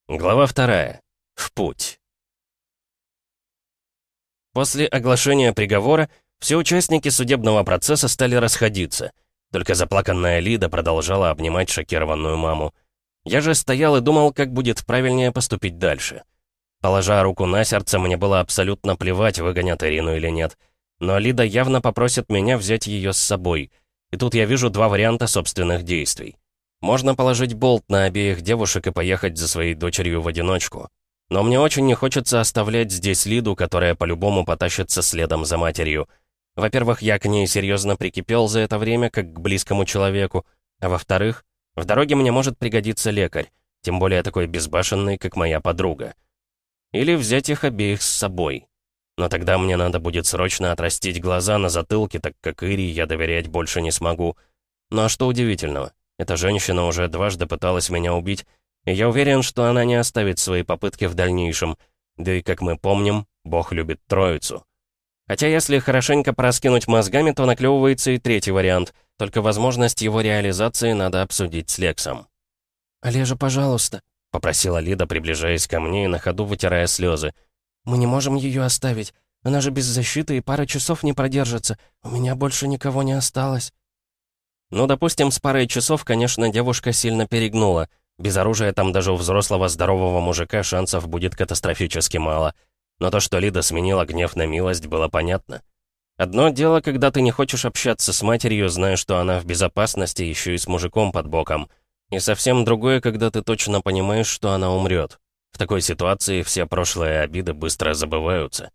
Глава 2. В путь. После оглашения приговора все участники судебного процесса стали расходиться. Только заплаканная Лида продолжала обнимать шокированную маму. Я же стоял и думал, как будет правильнее поступить дальше. Положа руку на сердце, мне было абсолютно плевать, выгонят Ирину или нет. Но Лида явно попросит меня взять ее с собой. И тут я вижу два варианта собственных действий. Можно положить болт на обеих девушек и поехать за своей дочерью в одиночку. Но мне очень не хочется оставлять здесь Лиду, которая по-любому потащится следом за матерью. Во-первых, я к ней серьезно прикипел за это время, как к близкому человеку. А во-вторых, в дороге мне может пригодиться лекарь, тем более такой безбашенный, как моя подруга. Или взять их обеих с собой. Но тогда мне надо будет срочно отрастить глаза на затылке, так как Ире я доверять больше не смогу. Ну а что удивительного? Эта женщина уже дважды пыталась меня убить, и я уверен, что она не оставит свои попытки в дальнейшем. Да и, как мы помним, Бог любит троицу. Хотя если хорошенько проскинуть мозгами, то наклевывается и третий вариант, только возможность его реализации надо обсудить с Лексом. «Олежа, пожалуйста», — попросила Лида, приближаясь ко мне и на ходу вытирая слезы. «Мы не можем ее оставить. Она же без защиты и пары часов не продержится. У меня больше никого не осталось». Ну, допустим, с парой часов, конечно, девушка сильно перегнула. Без оружия там даже у взрослого здорового мужика шансов будет катастрофически мало. Но то, что Лида сменила гнев на милость, было понятно. Одно дело, когда ты не хочешь общаться с матерью, зная, что она в безопасности, еще и с мужиком под боком. И совсем другое, когда ты точно понимаешь, что она умрет. В такой ситуации все прошлые обиды быстро забываются.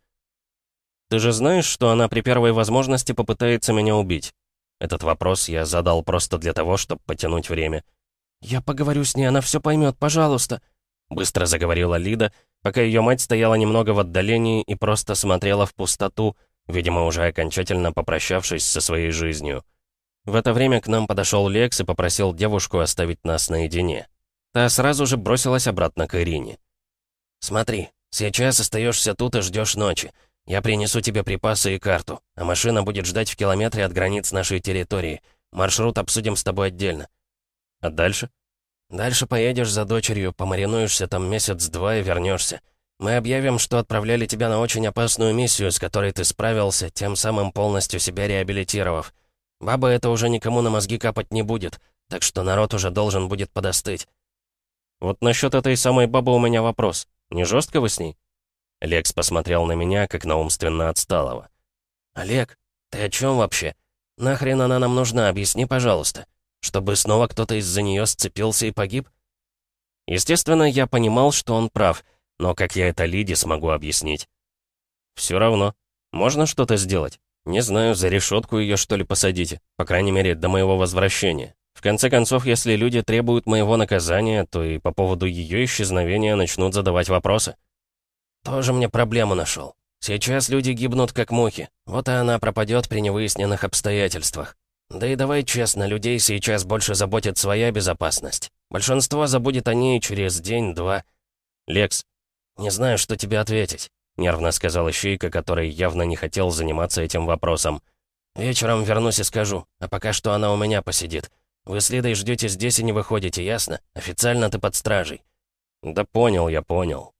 Ты же знаешь, что она при первой возможности попытается меня убить? Этот вопрос я задал просто для того, чтобы потянуть время. «Я поговорю с ней, она все поймет, пожалуйста», — быстро заговорила Лида, пока ее мать стояла немного в отдалении и просто смотрела в пустоту, видимо, уже окончательно попрощавшись со своей жизнью. В это время к нам подошел Лекс и попросил девушку оставить нас наедине. Та сразу же бросилась обратно к Ирине. «Смотри, сейчас остаешься тут и ждешь ночи. Я принесу тебе припасы и карту, а машина будет ждать в километре от границ нашей территории. Маршрут обсудим с тобой отдельно». «А дальше?» «Дальше поедешь за дочерью, помаринуешься там месяц-два и вернешься. Мы объявим, что отправляли тебя на очень опасную миссию, с которой ты справился, тем самым полностью себя реабилитировав. Баба это уже никому на мозги капать не будет, так что народ уже должен будет подостыть». «Вот насчет этой самой бабы у меня вопрос. Не жестко вы с ней?» Лекс посмотрел на меня, как на умственно отсталого. «Олег, ты о чем вообще? Нахрен она нам нужна, объясни, пожалуйста. Чтобы снова кто-то из-за нее сцепился и погиб?» Естественно, я понимал, что он прав, но как я это Лиде смогу объяснить? «Все равно. Можно что-то сделать? Не знаю, за решетку ее что ли посадите, по крайней мере, до моего возвращения. В конце концов, если люди требуют моего наказания, то и по поводу ее исчезновения начнут задавать вопросы». «Тоже мне проблему нашел. Сейчас люди гибнут как мухи. Вот и она пропадет при невыясненных обстоятельствах. Да и давай честно, людей сейчас больше заботит своя безопасность. Большинство забудет о ней через день-два». «Лекс, не знаю, что тебе ответить», — нервно сказал Ищейка, который явно не хотел заниматься этим вопросом. «Вечером вернусь и скажу, а пока что она у меня посидит. Вы с Лидой ждете здесь и не выходите, ясно? Официально ты под стражей». «Да понял, я понял».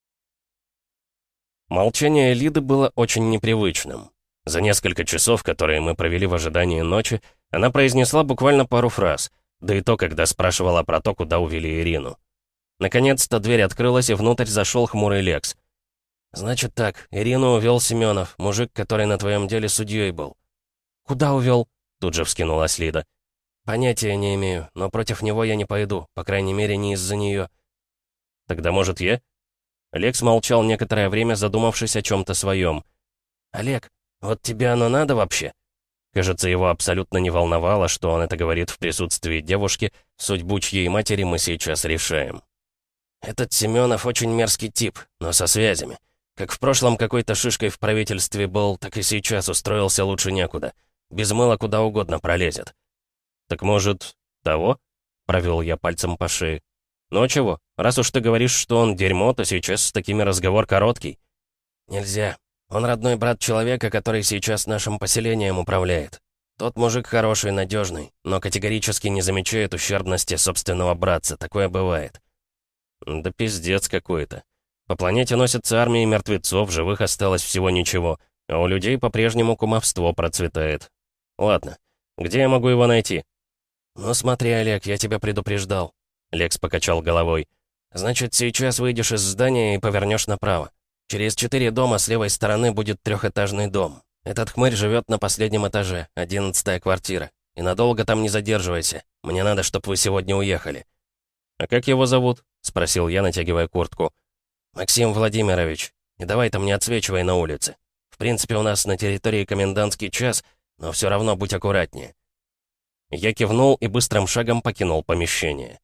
Молчание Лиды было очень непривычным. За несколько часов, которые мы провели в ожидании ночи, она произнесла буквально пару фраз, да и то, когда спрашивала про то, куда увели Ирину. Наконец-то дверь открылась, и внутрь зашел хмурый Лекс. «Значит так, Ирину увел Семенов, мужик, который на твоем деле судьей был». «Куда увел?» — тут же вскинулась Лида. «Понятия не имею, но против него я не пойду, по крайней мере, не из-за нее». «Тогда, может, я?» Лекс молчал некоторое время, задумавшись о чем-то своем. «Олег, вот тебе оно надо вообще?» Кажется, его абсолютно не волновало, что он это говорит в присутствии девушки, судьбу чьей матери мы сейчас решаем. «Этот Семенов очень мерзкий тип, но со связями. Как в прошлом какой-то шишкой в правительстве был, так и сейчас устроился лучше некуда. Без мыла куда угодно пролезет». «Так может, того?» — провел я пальцем по шее. «Ну а чего? Раз уж ты говоришь, что он дерьмо, то сейчас с такими разговор короткий». «Нельзя. Он родной брат человека, который сейчас нашим поселением управляет. Тот мужик хороший, надежный, но категорически не замечает ущербности собственного братца. Такое бывает». Да пиздец какой-то. По планете носятся армии мертвецов, живых осталось всего ничего, а у людей по-прежнему кумовство процветает. Ладно, где я могу его найти? Ну смотри, Олег, я тебя предупреждал. Лекс покачал головой. Значит, сейчас выйдешь из здания и повернешь направо. Через 4 дома с левой стороны будет 3-этажный дом. Этот хмырь живет на последнем этаже, 11-я квартира. И надолго там не задерживайся. Мне надо, чтобы вы сегодня уехали. «А как его зовут?» — спросил я, натягивая куртку. «Максим Владимирович. И давай там не отсвечивай на улице. В принципе, у нас на территории комендантский час, но все равно будь аккуратнее». Я кивнул и быстрым шагом покинул помещение.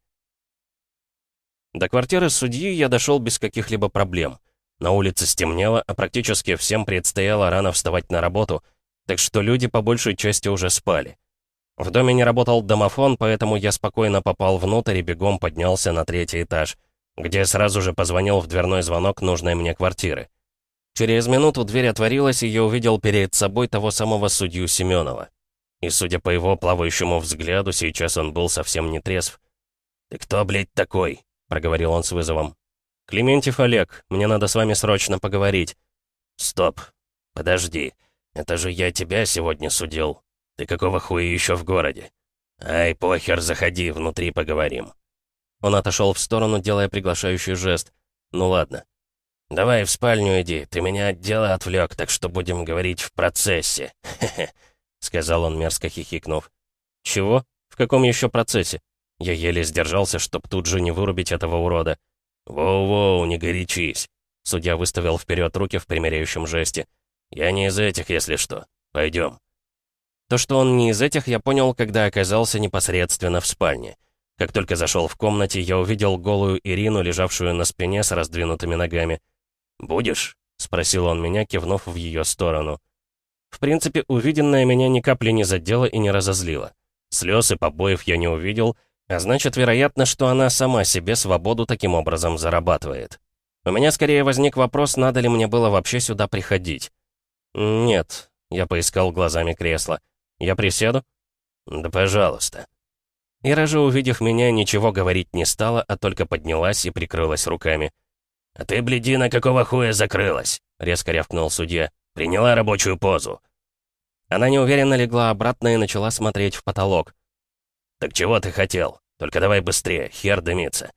До квартиры судьи я дошел без каких-либо проблем. На улице стемнело, а практически всем предстояло рано вставать на работу, так что люди по большей части уже спали. В доме не работал домофон, поэтому я спокойно попал внутрь и бегом поднялся на 3-й этаж, где сразу же позвонил в дверной звонок нужной мне квартиры. Через минуту дверь отворилась, и я увидел перед собой того самого судью Семенова. И, судя по его плавающему взгляду, сейчас он был совсем не трезв. «Ты кто, блядь, такой?» — проговорил он с вызовом. «Клементьев Олег, мне надо с вами срочно поговорить». «Стоп, подожди, это же я тебя сегодня судил. Ты какого хуя еще в городе? Ай, похер, заходи, внутри поговорим». Он отошел в сторону, делая приглашающий жест. «Ну ладно. Давай в спальню иди, ты меня от дела отвлек, так что будем говорить в процессе. Хе-хе», — сказал он, мерзко хихикнув. «Чего? В каком еще процессе?» Я еле сдержался, чтоб тут же не вырубить этого урода. «Воу-воу, не горячись». Судья выставил вперед руки в примиряющем жесте. «Я не из этих, если что. Пойдем». То, что он не из этих, я понял, когда оказался непосредственно в спальне. Как только зашел в комнате, я увидел голую Ирину, лежавшую на спине с раздвинутыми ногами. «Будешь?» — спросил он меня, кивнув в ее сторону. В принципе, увиденное меня ни капли не задело и не разозлило. Слез и побоев я не увидел, а значит, вероятно, что она сама себе свободу таким образом зарабатывает. У меня скорее возник вопрос, надо ли мне было вообще сюда приходить. «Нет», — я поискал глазами кресло. «Я присяду?» «Да пожалуйста». Ира же, увидев меня, ничего говорить не стала, а только поднялась и прикрылась руками. «А ты, блядина, какого хуя закрылась?» — резко рявкнул судья. «Приняла рабочую позу». Она неуверенно легла обратно и начала смотреть в потолок. «Так чего ты хотел? Только давай быстрее, хер дымится».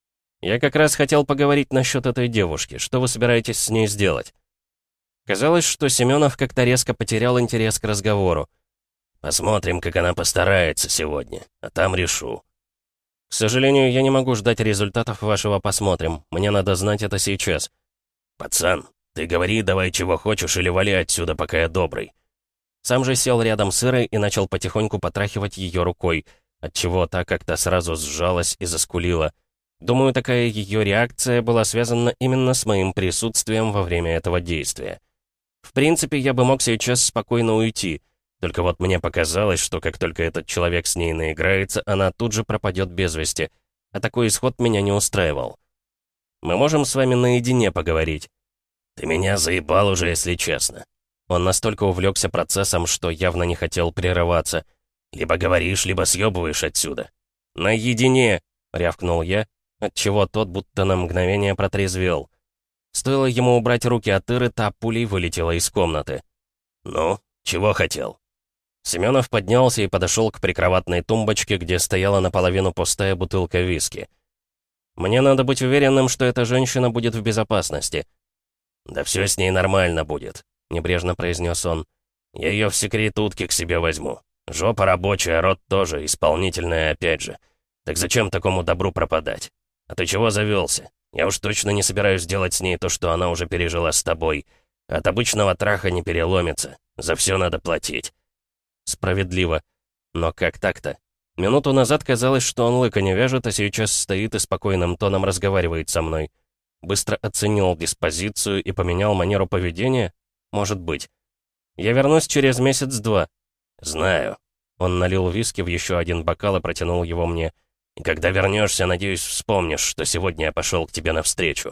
«Я как раз хотел поговорить насчет этой девушки. Что вы собираетесь с ней сделать?» Казалось, что Семенов как-то резко потерял интерес к разговору. «Посмотрим, как она постарается сегодня, а там решу». «К сожалению, я не могу ждать результатов вашего «посмотрим». Мне надо знать это сейчас». «Пацан, ты говори давай чего хочешь или вали отсюда, пока я добрый». Сам же сел рядом с Ирой и начал потихоньку потрахивать ее рукой, отчего та как-то сразу сжалась и заскулила. Думаю, такая ее реакция была связана именно с моим присутствием во время этого действия. В принципе, я бы мог сейчас спокойно уйти, только вот мне показалось, что как только этот человек с ней наиграется, она тут же пропадет без вести, а такой исход меня не устраивал. «Мы можем с вами наедине поговорить». «Ты меня заебал уже, если честно». Он настолько увлекся процессом, что явно не хотел прерываться. «Либо говоришь, либо съебываешь отсюда». «Наедине!» — рявкнул я, отчего тот будто на мгновение протрезвел. Стоило ему убрать руки от Иры, та пулей вылетела из комнаты. «Ну, чего хотел?» Семенов поднялся и подошел к прикроватной тумбочке, где стояла наполовину пустая бутылка виски. «Мне надо быть уверенным, что эта женщина будет в безопасности». «Да все с ней нормально будет», — небрежно произнес он. «Я ее в секретутке к себе возьму. Жопа рабочая, рот тоже, исполнительная опять же. Так зачем такому добру пропадать? А ты чего завелся? Я уж точно не собираюсь делать с ней то, что она уже пережила с тобой. От обычного траха не переломится. За все надо платить». Справедливо. Но как так-то? Минуту назад казалось, что он лыка не вяжет, а сейчас стоит и спокойным тоном разговаривает со мной. Быстро оценил диспозицию и поменял манеру поведения? Может быть. Я вернусь через месяц-два. Знаю. Он налил виски в еще один бокал и протянул его мне. И когда вернешься, надеюсь, вспомнишь, что сегодня я пошел к тебе навстречу.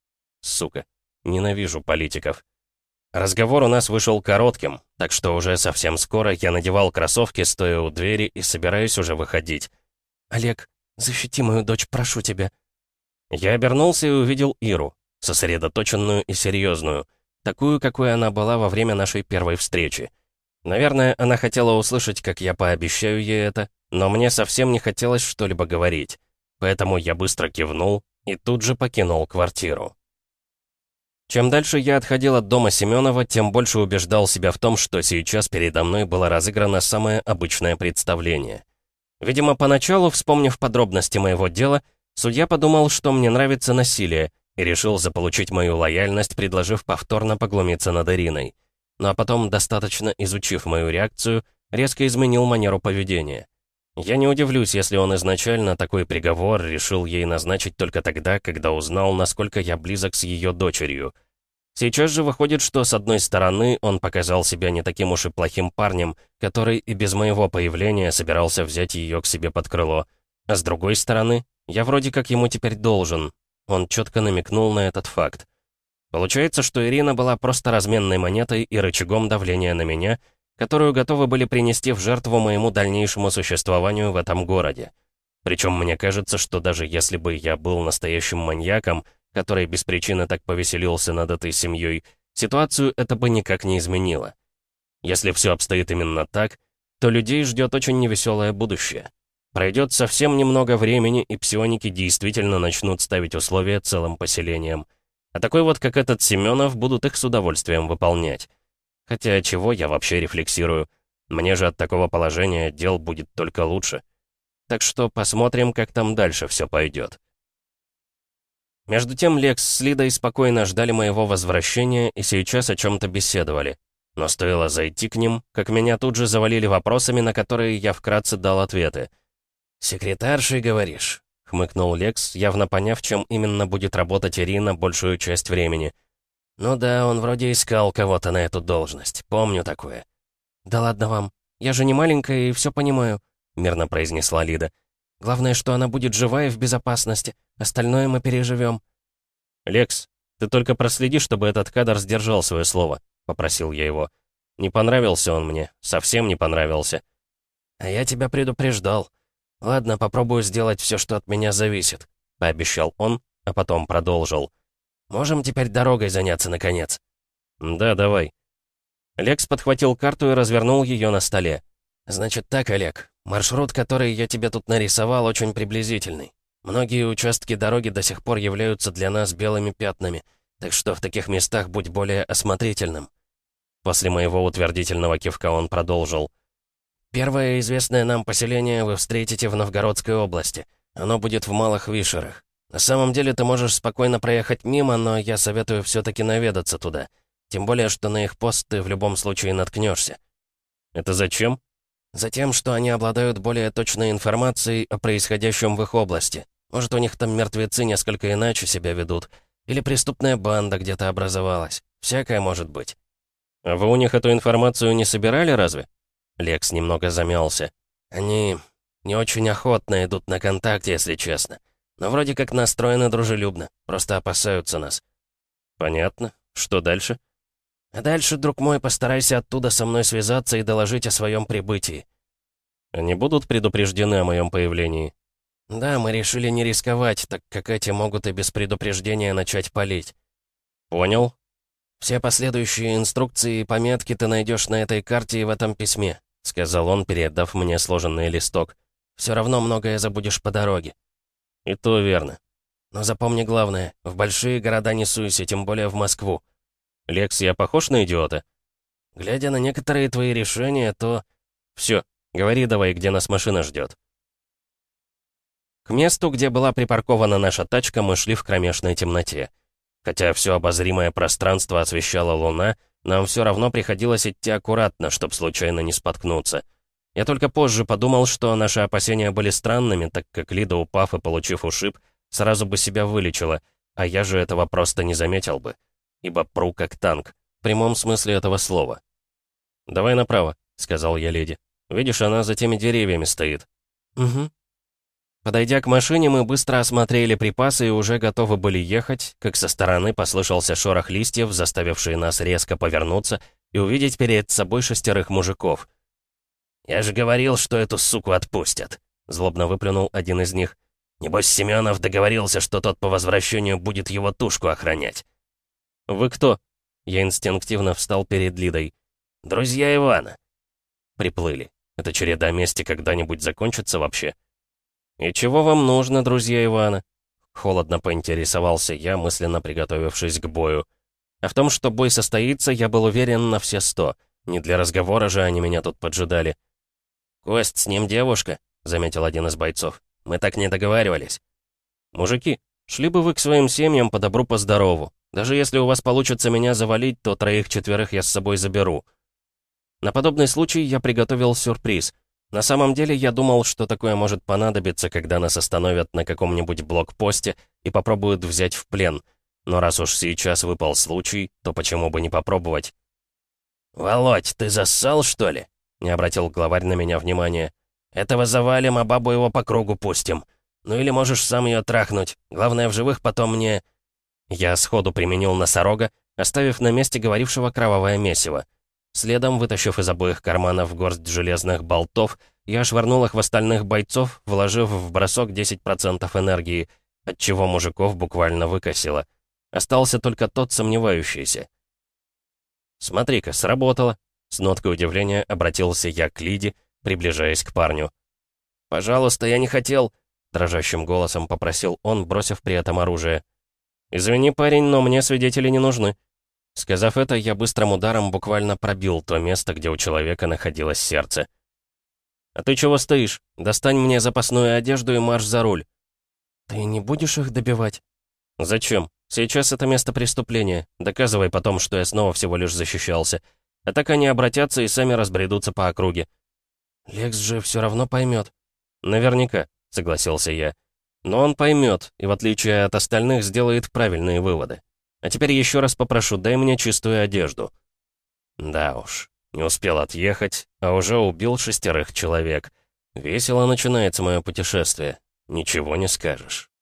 Сука. Ненавижу политиков. Разговор у нас вышел коротким, так что уже совсем скоро я надевал кроссовки, стоя у двери и собираюсь уже выходить. «Олег, защити мою дочь, прошу тебя». Я обернулся и увидел Иру, сосредоточенную и серьезную, такую, какой она была во время нашей первой встречи. Наверное, она хотела услышать, как я пообещаю ей это, но мне совсем не хотелось что-либо говорить. Поэтому я быстро кивнул и тут же покинул квартиру. Чем дальше я отходил от дома Семенова, тем больше убеждал себя в том, что сейчас передо мной было разыграно самое обычное представление. Видимо, поначалу, вспомнив подробности моего дела, судья подумал, что мне нравится насилие, и решил заполучить мою лояльность, предложив повторно поглумиться над Ириной. Ну а потом, достаточно изучив мою реакцию, резко изменил манеру поведения. Я не удивлюсь, если он изначально такой приговор решил ей назначить только тогда, когда узнал, насколько я близок с ее дочерью. Сейчас же выходит, что с одной стороны он показал себя не таким уж и плохим парнем, который и без моего появления собирался взять ее к себе под крыло. А с другой стороны, я вроде как ему теперь должен. Он четко намекнул на этот факт. Получается, что Ирина была просто разменной монетой и рычагом давления на меня, которую готовы были принести в жертву моему дальнейшему существованию в этом городе. Причем мне кажется, что даже если бы я был настоящим маньяком, который без причины так повеселился над этой семьей, ситуацию это бы никак не изменило. Если все обстоит именно так, то людей ждет очень невеселое будущее. Пройдет совсем немного времени, и псионики действительно начнут ставить условия целым поселениям. А такой вот, как этот Семенов, будут их с удовольствием выполнять. Хотя чего я вообще рефлексирую? Мне же от такого положения дел будет только лучше. Так что посмотрим, как там дальше все пойдет. Между тем Лекс с Лидой спокойно ждали моего возвращения и сейчас о чем-то беседовали. Но стоило зайти к ним, как меня тут же завалили вопросами, на которые я вкратце дал ответы. «Секретаршей, говоришь?» — хмыкнул Лекс, явно поняв, чем именно будет работать Ирина большую часть времени. «Ну да, он вроде искал кого-то на эту должность. Помню такое». «Да ладно вам. Я же не маленькая и все понимаю», — мирно произнесла Лида. «Главное, что она будет жива и в безопасности. Остальное мы переживем». «Лекс, ты только проследи, чтобы этот кадр сдержал свое слово», — попросил я его. «Не понравился он мне. Совсем не понравился». «А я тебя предупреждал. Ладно, попробую сделать все, что от меня зависит», — пообещал он, а потом продолжил. «Можем теперь дорогой заняться, наконец?» «Да, давай». Лекс подхватил карту и развернул ее на столе. «Значит так, Олег, маршрут, который я тебе тут нарисовал, очень приблизительный. Многие участки дороги до сих пор являются для нас белыми пятнами, так что в таких местах будь более осмотрительным». После моего утвердительного кивка он продолжил. «Первое известное нам поселение вы встретите в Новгородской области. Оно будет в Малых Вишерах. На самом деле ты можешь спокойно проехать мимо, но я советую все-таки наведаться туда. Тем более, что на их пост ты в любом случае наткнешься». «Это зачем?» «Затем, что они обладают более точной информацией о происходящем в их области. Может, у них там мертвецы несколько иначе себя ведут. Или преступная банда где-то образовалась. Всякое может быть». «А вы у них эту информацию не собирали, разве?» Лекс немного замялся. «Они не очень охотно идут на контакт, если честно. Но вроде как настроены дружелюбно, просто опасаются нас». «Понятно. Что дальше?» «А дальше, друг мой, постарайся оттуда со мной связаться и доложить о своем прибытии». «Они будут предупреждены о моем появлении?» «Да, мы решили не рисковать, так как эти могут и без предупреждения начать палить». «Понял». «Все последующие инструкции и пометки ты найдешь на этой карте и в этом письме», — сказал он, передав мне сложенный листок. «Все равно многое забудешь по дороге». «И то верно». «Но запомни главное, в большие города не суйся, тем более в Москву». «Лекс, я похож на идиота?» «Глядя на некоторые твои решения, то...» «Все, говори давай, где нас машина ждет». К месту, где была припаркована наша тачка, мы шли в кромешной темноте. Хотя все обозримое пространство освещала луна, нам все равно приходилось идти аккуратно, чтобы случайно не споткнуться. Я только позже подумал, что наши опасения были странными, так как Лида, упав и получив ушиб, сразу бы себя вылечила, а я же этого просто не заметил бы. Ибо пру как танк, в прямом смысле этого слова. «Давай направо», — сказал я леди. «Видишь, она за теми деревьями стоит». «Угу». Подойдя к машине, мы быстро осмотрели припасы и уже готовы были ехать, как со стороны послышался шорох листьев, заставивший нас резко повернуться и увидеть перед собой 6 мужиков. «Я же говорил, что эту суку отпустят», — злобно выплюнул один из них. Небось, Семенов договорился, что тот по возвращению будет его тушку охранять». «Вы кто?» Я инстинктивно встал перед Лидой. «Друзья Ивана». Приплыли. Эта череда мести когда-нибудь закончится вообще? «И чего вам нужно, друзья Ивана?» Холодно поинтересовался я, мысленно приготовившись к бою. А в том, что бой состоится, я был уверен на все 100. Не для разговора же они меня тут поджидали. «Кость, с ним девушка», — заметил один из бойцов. «Мы так не договаривались». «Мужики, шли бы вы к своим семьям по добру, по здорову. Даже если у вас получится меня завалить, то 3-4 я с собой заберу». На подобный случай я приготовил сюрприз. На самом деле я думал, что такое может понадобиться, когда нас остановят на каком-нибудь блокпосте и попробуют взять в плен. Но раз уж сейчас выпал случай, то почему бы не попробовать? «Володь, ты зассал, что ли?» — не обратил главарь на меня внимания. «Этого завалим, а бабу его по кругу пустим. Ну или можешь сам ее трахнуть. Главное, в живых потом мне...» Я сходу применил носорога, оставив на месте говорившего кровавое месиво. Следом, вытащив из обоих карманов горсть железных болтов, я швырнул их в остальных бойцов, вложив в бросок 10% энергии, отчего мужиков буквально выкосило. Остался только тот сомневающийся. «Смотри-ка, сработало!» С ноткой удивления обратился я к Лиде, приближаясь к парню. «Пожалуйста, я не хотел...» Дрожащим голосом попросил он, бросив при этом оружие. «Извини, парень, но мне свидетели не нужны». Сказав это, я быстрым ударом буквально пробил то место, где у человека находилось сердце. «А ты чего стоишь? Достань мне запасную одежду и марш за руль». «Ты не будешь их добивать?» «Зачем? Сейчас это место преступления. Доказывай потом, что я снова всего лишь защищался. А так они обратятся и сами разбредутся по округе». «Лекс же все равно поймет». «Наверняка», — согласился я. «Но он поймет, и в отличие от остальных сделает правильные выводы. А теперь еще раз попрошу, дай мне чистую одежду». Да уж, не успел отъехать, а уже убил 6 человек. Весело начинается мое путешествие. Ничего не скажешь.